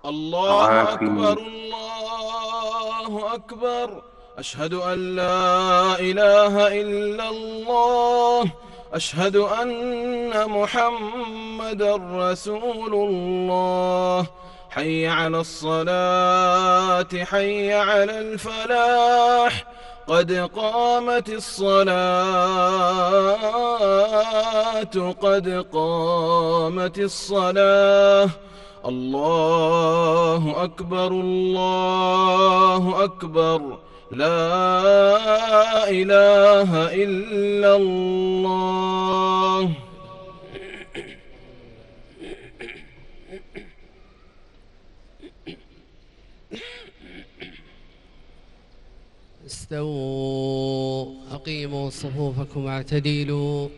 الله أكبر الله أكبر. أشهد أن لا إله إلا الله. أشهد أن محمدا رسول الله. حي على الصلاة حي على الفلاح. قد قامت الصلاة قد قامت الصلاة. الله أكبر الله أكبر. لا إله إلا الله. استووا أقيموا صفوفكم واعتدلوا.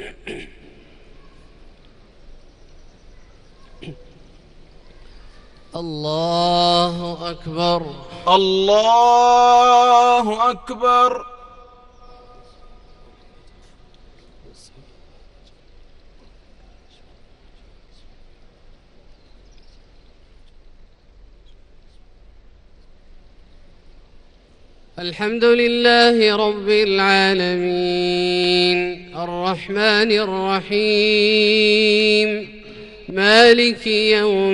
الله أكبر الله أكبر. الحمد لله رب العالمين الرحمن الرحيم مالك يوم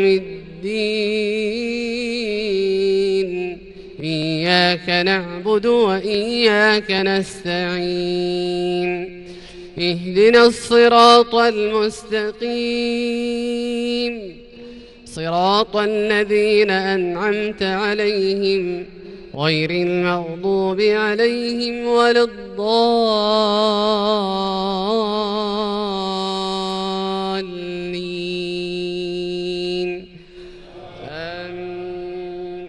الدين. إياك نعبد وإياك نستعين. اهدنا الصراط المستقيم صراط الذين أنعمت عليهم غير المغضوب عليهم ولا الضالين. آمين.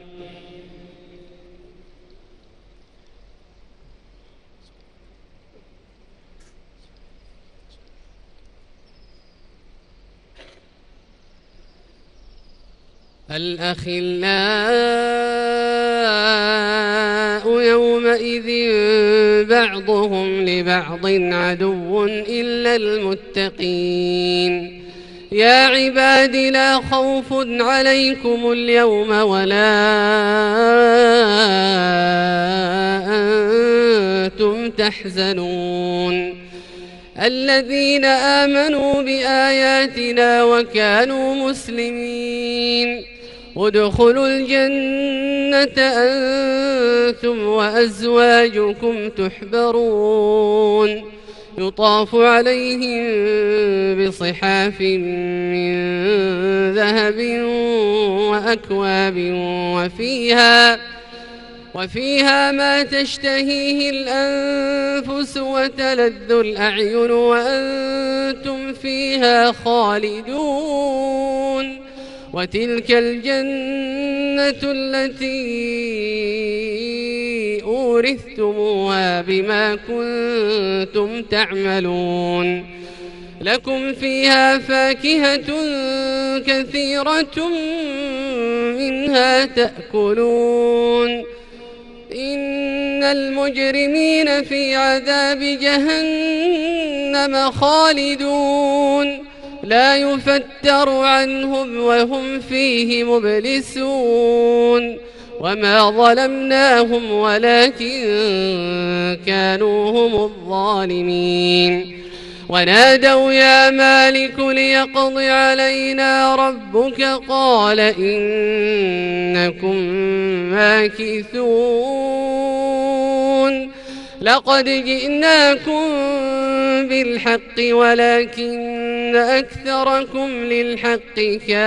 الأخلاء يومئذ بعضهم لبعض عدو إلا المتقين. يا عباد لا خوف عليكم اليوم ولا أنتم تحزنون. الذين آمنوا بآياتنا وكانوا مسلمين ادخلوا الجنة أنتم وأزواجكم تحبرون. يطاف عليهم بصحاف من ذهب وأكواب وفيها ما تشتهيه الأنفس وتلذ الأعين وأنتم فيها خالدون. وتلك الجنة التي أورثتموها بما كنتم تعملون. لكم فيها فاكهة كثيرة منها تأكلون. إن المجرمين في عذاب جهنم خالدون لا يفتر عنهم وهم فيه مبلسون. وما ظلمناهم ولكن كانوا هم الظالمين. ونادوا يا مالك ليقض علينا ربك قال إنكم ماكثون. لقد جئناكم بالحق ولكن أكثركم للحق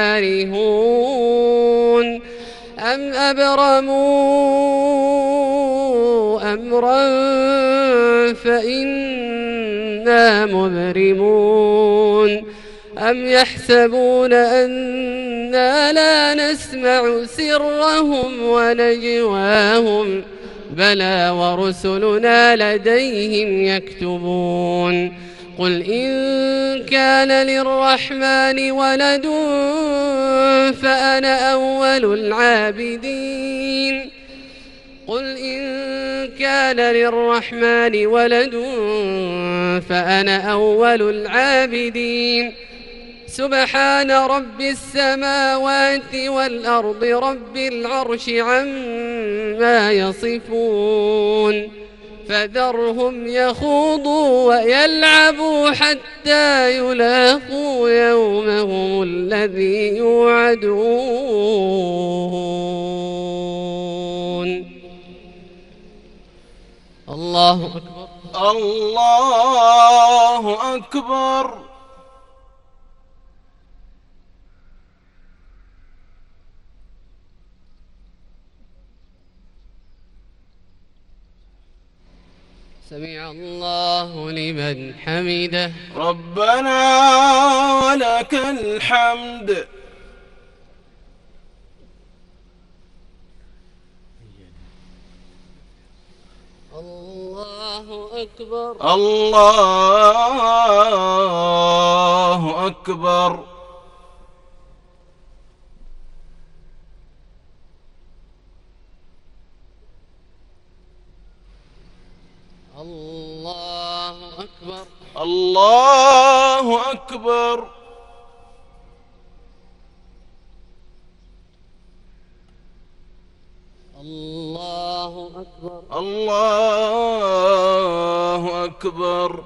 كارهون. أم أبرموا أمرا فإنا مبرمون. أم يحسبون أنا لا نسمع سرهم ونجواهم بلى ورسلنا لديهم يكتبون. قل إن كان للرحمن ولد فأنا أول العابدين. قل إن كان للرحمن ولد فأنا أول العابدين. سبحان رب السماوات والأرض رب العرش عما يصفون فذرهم يخوضوا ويلعبوا حتى يلاقوا يومهم الذي يوعدون. الله أكبر. الله أكبر. سمع الله لمن حمده. ربنا ولك الحمد. الله أكبر. الله أكبر. الله أكبر. الله أكبر. الله أكبر. الله أكبر.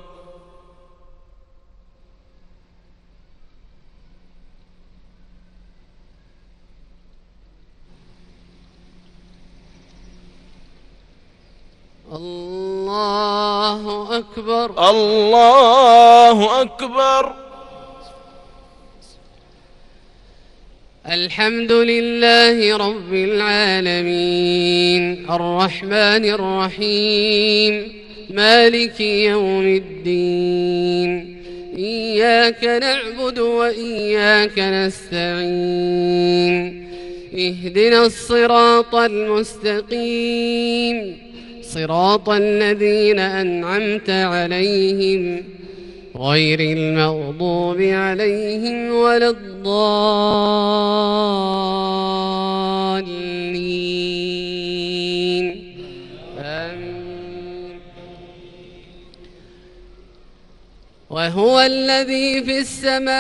الله أكبر. الله أكبر. الحمد لله رب العالمين الرحمن الرحيم مالك يوم الدين إياك نعبد وإياك نستعين اهدنا الصراط المستقيم صراط الذين أنعمت عليهم غير المغضوب عليهم ولا الضالين آمين. وهو الذي في السماء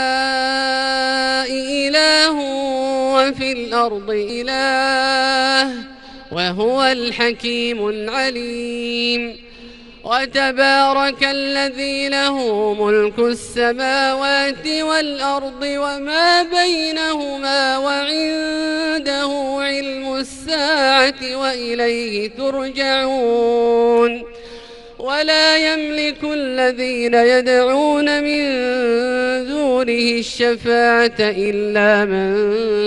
إله وفي الأرض إله وهو الحكيم العليم. وتبارك الذي له ملك السماوات والأرض وما بينهما وعنده علم الساعة وإليه ترجعون. ولا يملك الذين يدعون من دونه الشفاعة إلا من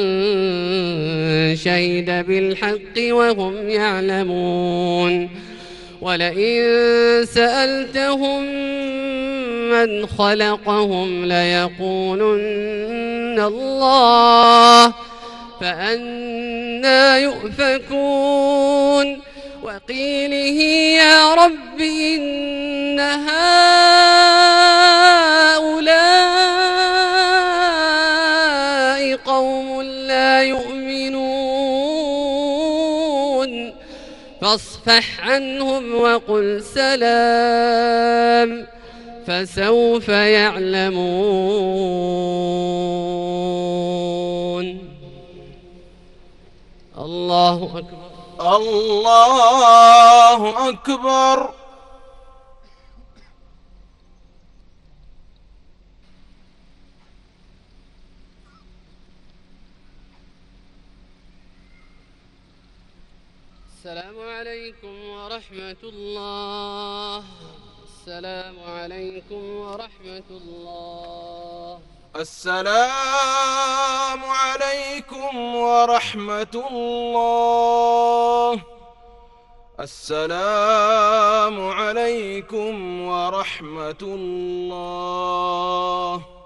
شهد بالحق وهم يعلمون. ولئن سألتهم من خلقهم ليقولن الله فأنى يؤفكون. وقيله يا رب إن هؤلاء قوم لا يؤمنون فاصفح عنهم وقل سلام فسوف يعلمون. الله أكبر. الله أكبر. السلام عليكم ورحمة الله. السلام عليكم ورحمة الله. السلام عليكم ورحمة الله. السلام عليكم ورحمة الله.